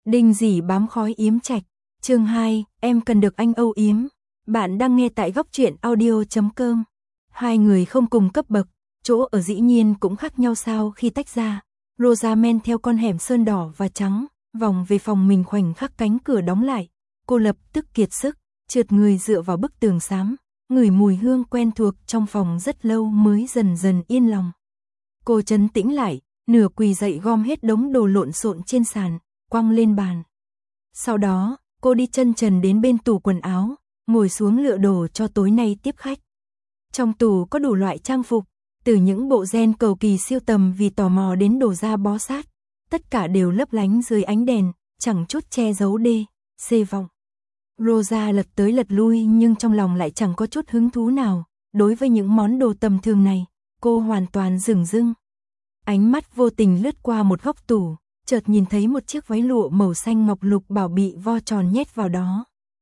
Đinh Dĩ bám khói yếm trạch, chương 2, em cần được anh âu yếm. Bạn đang nghe tại góc truyện audio.com. Hai người không cùng cấp bậc, chỗ ở dĩ nhiên cũng khác nhau sao khi tách ra. Rosa men theo con hẻm sơn đỏ và trắng, vòng về phòng mình, khoảnh khắc cánh cửa đóng lại. Cô lập tức kiệt sức, trượt người dựa vào bức tường xám, ngửi mùi hương quen thuộc trong phòng rất lâu mới dần dần yên lòng. Cô trấn tĩnh lại, nửa quỳ dậy gom hết đống đồ lộn xộn trên sàn, quăng lên bàn. Sau đó, cô đi chân trần đến bên tủ quần áo, ngồi xuống lựa đồ cho tối nay tiếp khách. Trong tủ có đủ loại trang phục, từ những bộ gen cầu kỳ siêu tầm vì tò mò đến đồ da bó sát, tất cả đều lấp lánh dưới ánh đèn, chẳng chút che giấu đê, xê vọng. Rosa lật tới lật lui nhưng trong lòng lại chẳng có chút hứng thú nào, đối với những món đồ tầm thường này, cô hoàn toàn dửng dưng. Ánh mắt vô tình lướt qua một góc tủ, chợt nhìn thấy một chiếc váy lụa màu xanh ngọc lục bảo bị vo tròn nhét vào đó.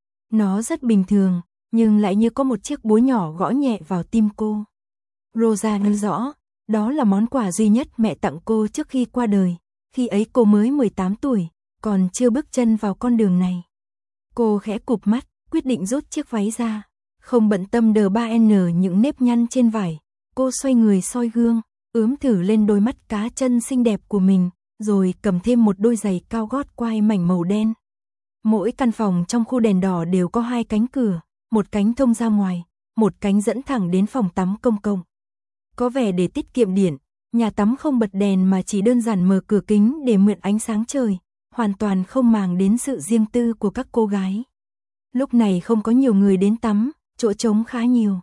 Nó rất bình thường, nhưng lại như có một chiếc búa nhỏ gõ nhẹ vào tim cô. Rosa nhớ rõ, đó là món quà duy nhất mẹ tặng cô trước khi qua đời, khi ấy cô mới 18 tuổi, còn chưa bước chân vào con đường này. Cô khẽ cụp mắt, quyết định rút chiếc váy ra, không bận tâm đờ 3N những nếp nhăn trên vải. Cô xoay người soi gương, ướm thử lên đôi mắt cá chân xinh đẹp của mình, rồi cầm thêm một đôi giày cao gót quai mảnh màu đen. Mỗi căn phòng trong khu đèn đỏ đều có hai cánh cửa, một cánh thông ra ngoài, một cánh dẫn thẳng đến phòng tắm công cộng. Có vẻ để tiết kiệm điện, nhà tắm không bật đèn mà chỉ đơn giản mở cửa kính để mượn ánh sáng trời, hoàn toàn không màng đến sự riêng tư của các cô gái. Lúc này không có nhiều người đến tắm, chỗ trống khá nhiều.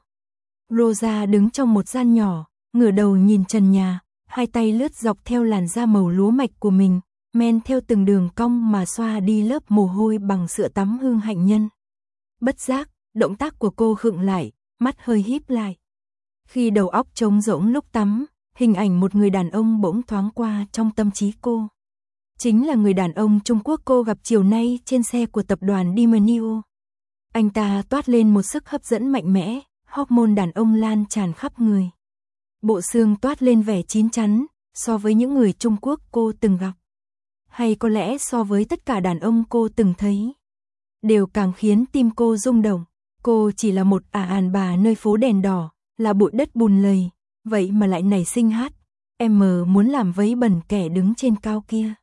Rosa đứng trong một gian nhỏ, ngửa đầu nhìn trần nhà, hai tay lướt dọc theo làn da màu lúa mạch của mình, men theo từng đường cong mà xoa đi lớp mồ hôi bằng sữa tắm hương hạnh nhân. Bất giác, động tác của cô khựng lại, mắt hơi híp lại. Khi đầu óc trống rỗng lúc tắm, hình ảnh một người đàn ông bỗng thoáng qua trong tâm trí cô. Chính là người đàn ông Trung Quốc cô gặp chiều nay trên xe của tập đoàn Dimenio. Anh ta toát lên một sức hấp dẫn mạnh mẽ, hormone đàn ông lan tràn khắp người. Bộ xương toát lên vẻ chín chắn, so với những người Trung Quốc cô từng gặp. Hay có lẽ so với tất cả đàn ông cô từng thấy. Đều càng khiến tim cô rung động. Cô chỉ là một đàn bà nơi phố đèn đỏ, là bụi đất bùn lầy, vậy mà lại nảy sinh hát. Em muốn làm vấy bẩn kẻ đứng trên cao kia.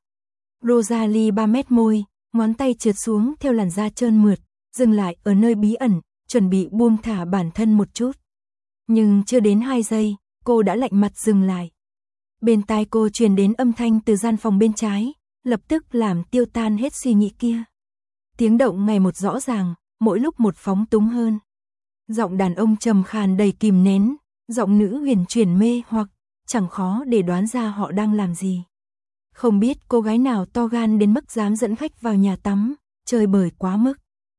Rosalie 3 mét môi, ngón tay trượt xuống theo làn da trơn mượt, dừng lại ở nơi bí ẩn, chuẩn bị buông thả bản thân một chút. Nhưng chưa đến 2 giây, cô đã lạnh mặt dừng lại. Bên tai cô truyền đến âm thanh từ gian phòng bên trái, lập tức làm tiêu tan hết suy nghĩ kia. Tiếng động ngày một rõ ràng, mỗi lúc một phóng túng hơn. Giọng đàn ông trầm khàn đầy kìm nén, giọng nữ huyền chuyển mê hoặc, chẳng khó để đoán ra họ đang làm gì. Không biết cô gái nào to gan đến mức dám dẫn khách vào nhà tắm, chơi bời quá mức.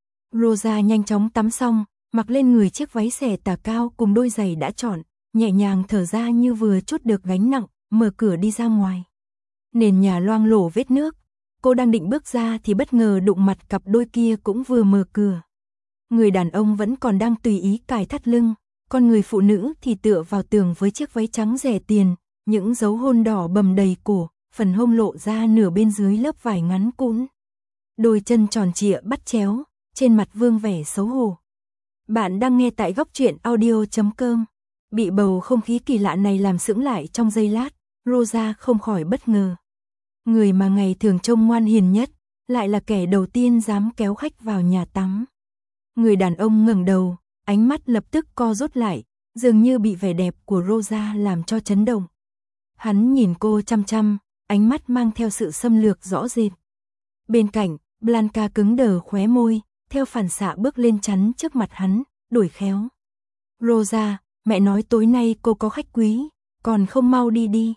Rosa nhanh chóng tắm xong, mặc lên người chiếc váy xẻ tà cao cùng đôi giày đã chọn, nhẹ nhàng thở ra như vừa trút được gánh nặng, mở cửa đi ra ngoài. Nền nhà loang lổ vết nước, cô đang định bước ra thì bất ngờ đụng mặt cặp đôi kia cũng vừa mở cửa. Người đàn ông vẫn còn đang tùy ý cài thắt lưng, còn người phụ nữ thì tựa vào tường với chiếc váy trắng rẻ tiền, những dấu hôn đỏ bầm đầy cổ, phần hông lộ ra nửa bên dưới lớp vải ngắn cũn. Đôi chân tròn trịa bắt chéo, trên mặt vương vẻ xấu hổ. Bạn đang nghe tại góc truyện audio.com. Bị bầu không khí kỳ lạ này làm sững lại trong giây lát, Rosa không khỏi bất ngờ. Người mà ngày thường trông ngoan hiền nhất, lại là kẻ đầu tiên dám kéo khách vào nhà tắm. Người đàn ông ngẩng đầu, ánh mắt lập tức co rút lại, dường như bị vẻ đẹp của Rosa làm cho chấn động. Hắn nhìn cô chăm chăm, ánh mắt mang theo sự xâm lược rõ rệt. Bên cạnh, Blanca cứng đờ khóe môi, theo phản xạ bước lên chắn trước mặt hắn, đổi khéo. Rosa, mẹ nói tối nay cô có khách quý, còn không mau đi đi.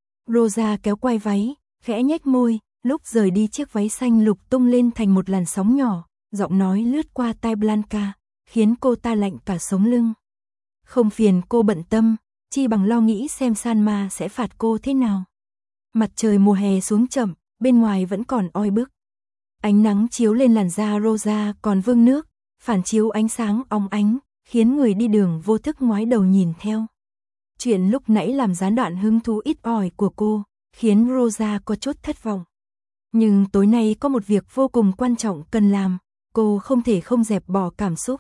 Rosa kéo quai váy, khẽ nhếch môi, lúc rời đi chiếc váy xanh lục tung lên thành một làn sóng nhỏ, giọng nói lướt qua tai Blanca, khiến cô ta lạnh cả sống lưng. Không phiền cô bận tâm, chi bằng lo nghĩ xem Sanma sẽ phạt cô thế nào. Mặt trời mùa hè xuống chậm, bên ngoài vẫn còn oi bức. Ánh nắng chiếu lên làn da Rosa còn vương nước, phản chiếu ánh sáng óng ánh, khiến người đi đường vô thức ngoái đầu nhìn theo. Chuyện lúc nãy làm gián đoạn hứng thú ít ỏi của cô, khiến Rosa có chút thất vọng. Nhưng tối nay có một việc vô cùng quan trọng cần làm, cô không thể không dẹp bỏ cảm xúc.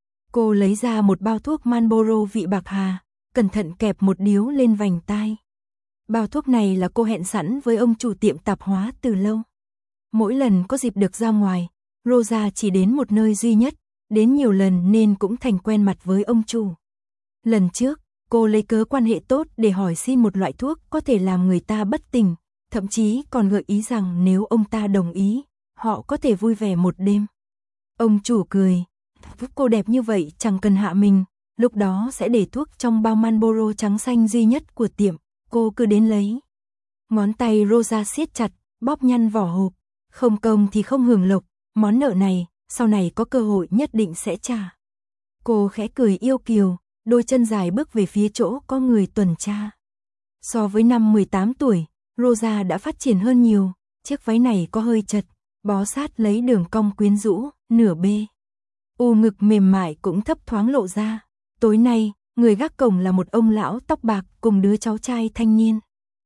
Cô lấy ra một bao thuốc Marlboro vị bạc hà, cẩn thận kẹp một điếu lên vành tai. Bao thuốc này là cô hẹn sẵn với ông chủ tiệm tạp hóa từ lâu. Mỗi lần có dịp được ra ngoài, Rosa chỉ đến một nơi duy nhất, đến nhiều lần nên cũng thành quen mặt với ông chủ. Lần trước, cô lấy cớ quan hệ tốt để hỏi xin một loại thuốc có thể làm người ta bất tỉnh, thậm chí còn gợi ý rằng nếu ông ta đồng ý, họ có thể vui vẻ một đêm. Ông chủ cười, cô đẹp như vậy chẳng cần hạ mình, lúc đó sẽ để thuốc trong bao Marlboro trắng xanh duy nhất của tiệm, cô cứ đến lấy. Ngón tay Rosa siết chặt, bóp nhăn vỏ hộp, không công thì không hưởng lộc, món nợ này, sau này có cơ hội nhất định sẽ trả. Cô khẽ cười yêu kiều, đôi chân dài bước về phía chỗ có người tuần tra. So với năm 18 tuổi, Rosa đã phát triển hơn nhiều, chiếc váy này có hơi chật, bó sát lấy đường cong quyến rũ, nửa bê. Ngực mềm mại cũng thấp thoáng lộ ra. Tối nay, người gác cổng là một ông lão tóc bạc cùng đứa cháu trai thanh niên.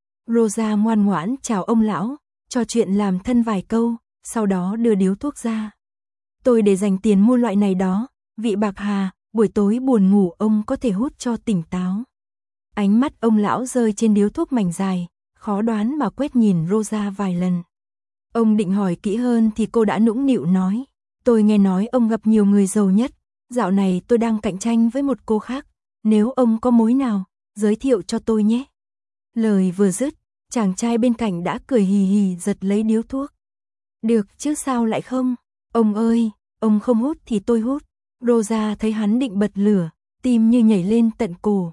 Rosa ngoan ngoãn chào ông lão, trò chuyện làm thân vài câu, sau đó đưa điếu thuốc ra. Tôi để dành tiền mua loại này đó, vị bạc hà, buổi tối buồn ngủ ông có thể hút cho tỉnh táo. Ánh mắt ông lão rơi trên điếu thuốc mảnh dài, khó đoán mà quét nhìn Rosa vài lần. Ông định hỏi kỹ hơn thì cô đã nũng nịu nói, tôi nghe nói ông gặp nhiều người giàu nhất, dạo này tôi đang cạnh tranh với một cô khác, nếu ông có mối nào, giới thiệu cho tôi nhé. Lời vừa dứt, chàng trai bên cạnh đã cười hì hì giật lấy điếu thuốc. Được chứ sao lại không, ông ơi, ông không hút thì tôi hút. Rosa thấy hắn định bật lửa, tim như nhảy lên tận cổ.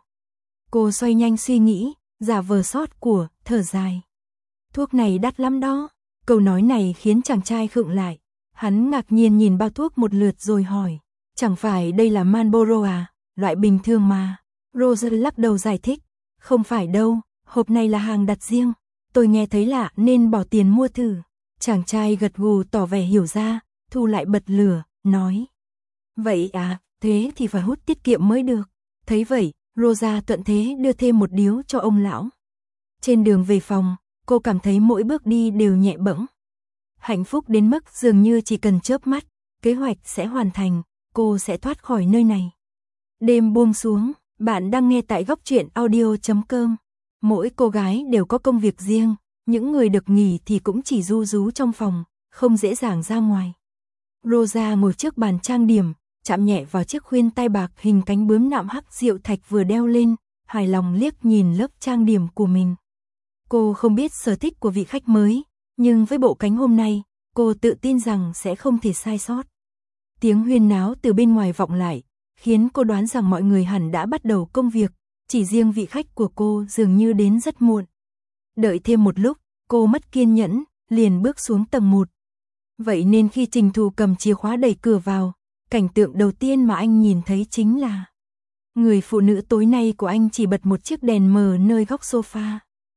Cô xoay nhanh suy nghĩ, giả vờ sót của, thở dài. Thuốc này đắt lắm đó. Câu nói này khiến chàng trai khựng lại. Hắn ngạc nhiên nhìn bao thuốc một lượt rồi hỏi, chẳng phải đây là Marlboro à, loại bình thường mà. Rosa lắc đầu giải thích, không phải đâu, hộp này là hàng đặt riêng. Tôi nghe thấy lạ nên bỏ tiền mua thử. Chàng trai gật gù tỏ vẻ hiểu ra, thu lại bật lửa, nói. Vậy à, thế thì phải hút tiết kiệm mới được. Thấy vậy, Rosa thuận thế đưa thêm một điếu cho ông lão. Trên đường về phòng, cô cảm thấy mỗi bước đi đều nhẹ bẫng. Hạnh phúc đến mức dường như chỉ cần chớp mắt, kế hoạch sẽ hoàn thành, cô sẽ thoát khỏi nơi này. Đêm buông xuống, bạn đang nghe tại Góc Truyện Audio.com. Mỗi cô gái đều có công việc riêng, những người được nghỉ thì cũng chỉ ru rú trong phòng, không dễ dàng ra ngoài. Rosa ngồi trước bàn trang điểm, chạm nhẹ vào chiếc khuyên tai bạc hình cánh bướm nạm hắc diệu thạch vừa đeo lên, hài lòng liếc nhìn lớp trang điểm của mình. Cô không biết sở thích của vị khách mới, nhưng với bộ cánh hôm nay, cô tự tin rằng sẽ không thể sai sót. Tiếng huyên náo từ bên ngoài vọng lại, khiến cô đoán rằng mọi người hẳn đã bắt đầu công việc, chỉ riêng vị khách của cô dường như đến rất muộn. Đợi thêm một lúc, cô mất kiên nhẫn, liền bước xuống tầng 1. Vậy nên khi Trình Thù cầm chìa khóa đẩy cửa vào, cảnh tượng đầu tiên mà anh nhìn thấy chính là người phụ nữ tối nay của anh chỉ bật một chiếc đèn mờ nơi góc sofa.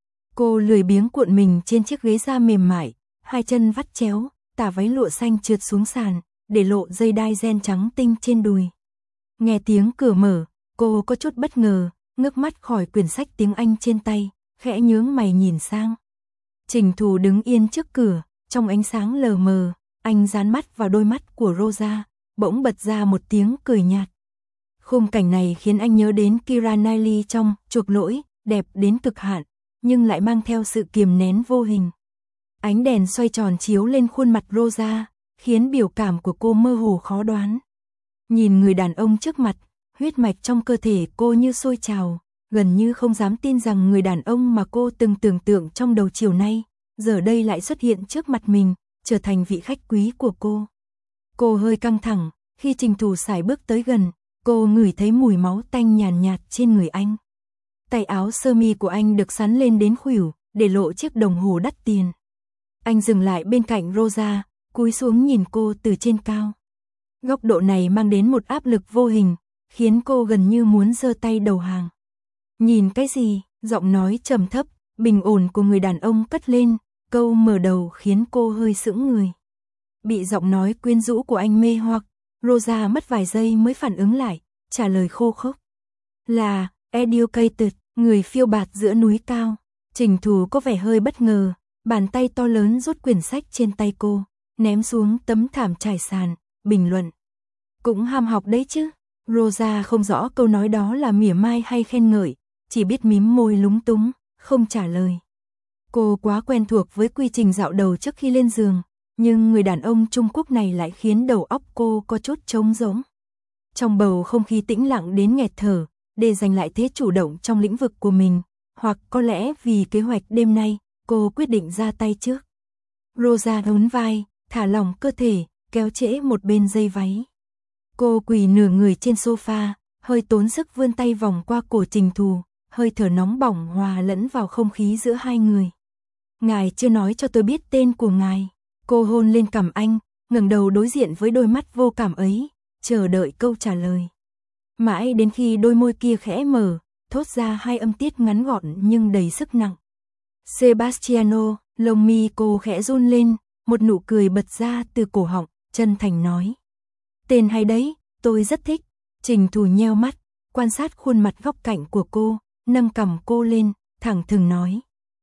Cô lười biếng cuộn mình trên chiếc ghế da mềm mại, hai chân vắt chéo, tà váy lụa xanh trượt xuống sàn, để lộ dây đai ren trắng tinh trên đùi. Nghe tiếng cửa mở, cô có chút bất ngờ, ngước mắt khỏi quyển sách tiếng Anh trên tay, khẽ nhướng mày nhìn sang. Trình Thù đứng yên trước cửa, trong ánh sáng lờ mờ, anh dán mắt vào đôi mắt của Rosa, bỗng bật ra một tiếng cười nhạt. Khung cảnh này khiến anh nhớ đến Keira Knightley trong Chuộc Lỗi, đẹp đến cực hạn, nhưng lại mang theo sự kiềm nén vô hình. Ánh đèn xoay tròn chiếu lên khuôn mặt Rosa, khiến biểu cảm của cô mơ hồ khó đoán. Nhìn người đàn ông trước mặt, huyết mạch trong cơ thể cô như sôi trào, gần như không dám tin rằng người đàn ông mà cô từng tưởng tượng trong đầu chiều nay, giờ đây lại xuất hiện trước mặt mình, trở thành vị khách quý của cô. Cô hơi căng thẳng, khi Trình Thù sải bước tới gần, cô ngửi thấy mùi máu tanh nhàn nhạt trên người anh. Tay áo sơ mi của anh được xắn lên đến khuỷu, để lộ chiếc đồng hồ đắt tiền. Anh dừng lại bên cạnh Rosa, cúi xuống nhìn cô từ trên cao. Góc độ này mang đến một áp lực vô hình, khiến cô gần như muốn giơ tay đầu hàng. Nhìn cái gì? Giọng nói trầm thấp, bình ổn của người đàn ông cất lên, câu mở đầu khiến cô hơi sững người. Bị giọng nói quyến rũ của anh mê hoặc, Rosa mất vài giây mới phản ứng lại, trả lời khô khốc. Là Educated, người phiêu bạt giữa núi cao. Trình Thù có vẻ hơi bất ngờ, Bàn tay to lớn rút quyển sách trên tay cô, ném xuống tấm thảm trải sàn, bình luận. Cũng ham học đấy chứ. Rosa không rõ câu nói đó là mỉa mai hay khen ngợi, chỉ biết mím môi lúng túng, không trả lời. Cô quá quen thuộc với quy trình dạo đầu trước khi lên giường, nhưng người đàn ông Trung Quốc này lại khiến đầu óc cô có chút trống rỗng. Trong bầu không khí tĩnh lặng đến nghẹt thở, để giành lại thế chủ động trong lĩnh vực của mình, hoặc có lẽ vì kế hoạch đêm nay, cô quyết định ra tay trước. Rosa nhún vai, thả lỏng cơ thể, kéo trễ một bên dây váy. Cô quỳ nửa người trên sofa, hơi tốn sức vươn tay vòng qua cổ Trình Thù, hơi thở nóng bỏng hòa lẫn vào không khí giữa hai người. Ngài chưa nói cho tôi biết tên của ngài. Cô hôn lên cằm anh, ngẩng đầu đối diện với đôi mắt vô cảm ấy, chờ đợi câu trả lời. Mãi đến khi đôi môi kia khẽ mở, thốt ra hai âm tiết ngắn gọn nhưng đầy sức nặng. Sebastiano, lông mi cô khẽ run lên, một nụ cười bật ra từ cổ họng, chân thành nói. Tên hay đấy, tôi rất thích. Trình Thù nheo mắt, quan sát khuôn mặt góc cạnh của cô, nâng cằm cô lên, thẳng thừng nói.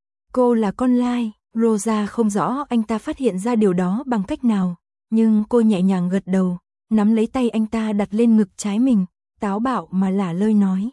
Cô là con lai. Rosa không rõ anh ta phát hiện ra điều đó bằng cách nào, nhưng cô nhẹ nhàng gật đầu, nắm lấy tay anh ta đặt lên ngực trái mình, táo bạo mà lả lơi nói.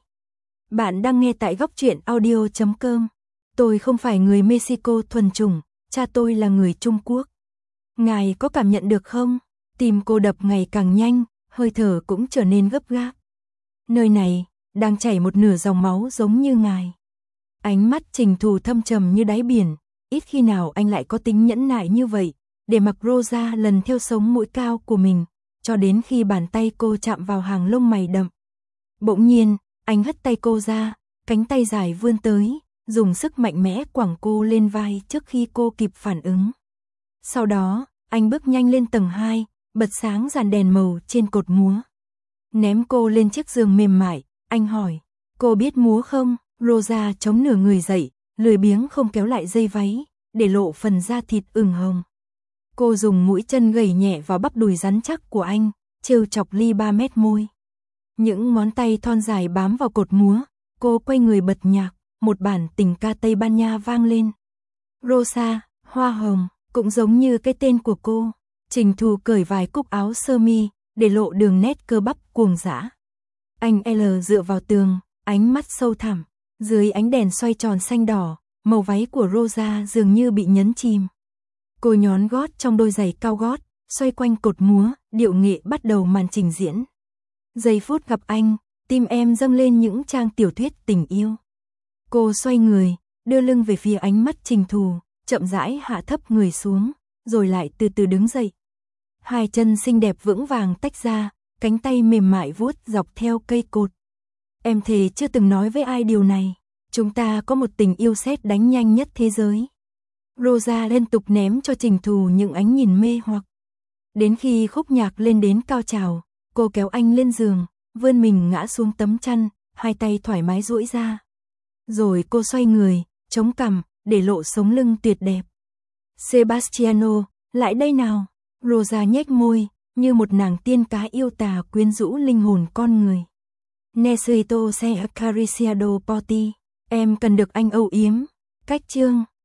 Bạn đang nghe tại góc truyện audio.com. Tôi không phải người Mexico thuần chủng, cha tôi là người Trung Quốc. Ngài có cảm nhận được không? Tim cô đập ngày càng nhanh, hơi thở cũng trở nên gấp gáp. Nơi này, đang chảy một nửa dòng máu giống như ngài. Ánh mắt Trình Thù thâm trầm như đáy biển, ít khi nào anh lại có tính nhẫn nại như vậy, để mặc Rosa lần theo sống mũi cao của mình, cho đến khi bàn tay cô chạm vào hàng lông mày đậm. Bỗng nhiên, anh hất tay cô ra, cánh tay dài vươn tới, dùng sức mạnh mẽ quẳng cô lên vai trước khi cô kịp phản ứng. Sau đó, anh bước nhanh lên tầng 2, bật sáng dàn đèn màu trên cột múa. Ném cô lên chiếc giường mềm mại, anh hỏi, cô biết múa không? Rosa chống nửa người dậy, lười biếng không kéo lại dây váy, để lộ phần da thịt ửng hồng. Cô dùng mũi chân gẩy nhẹ vào bắp đùi rắn chắc của anh, trêu chọc ly 3 mét môi. Những ngón tay thon dài bám vào cột múa, cô quay người bật nhạc, một bản tình ca Tây Ban Nha vang lên. Rosa, hoa hồng, cũng giống như cái tên của cô. Trình Thù cởi vài cúc áo sơ mi, để lộ đường nét cơ bắp cuồng dã. Anh L dựa vào tường, ánh mắt sâu thẳm, dưới ánh đèn xoay tròn xanh đỏ, màu váy của Rosa dường như bị nhấn chìm. Cô nhón gót trong đôi giày cao gót, xoay quanh cột múa, điệu nghệ bắt đầu màn trình diễn. Giây phút gặp anh, tim em dâng lên những trang tiểu thuyết tình yêu. Cô xoay người, đưa lưng về phía ánh mắt Trình Thù, chậm rãi hạ thấp người xuống, rồi lại từ từ đứng dậy. Hai chân xinh đẹp vững vàng tách ra, cánh tay mềm mại vuốt dọc theo cây cột. Em thề chưa từng nói với ai điều này. Chúng ta có một tình yêu sét đánh nhanh nhất thế giới. Rosa liên tục ném cho Trình Thù những ánh nhìn mê hoặc. Đến khi khúc nhạc lên đến cao trào, cô kéo anh lên giường, vươn mình ngã xuống tấm chăn, hai tay thoải mái duỗi ra. Rồi cô xoay người, chống cằm, để lộ sống lưng tuyệt đẹp. Sebastiano, lại đây nào. Rosa nhếch môi, như một nàng tiên cá yêu tà quyến rũ linh hồn con người. Necesito ser acariciado por ti. Em cần được anh âu yếm. Cách chương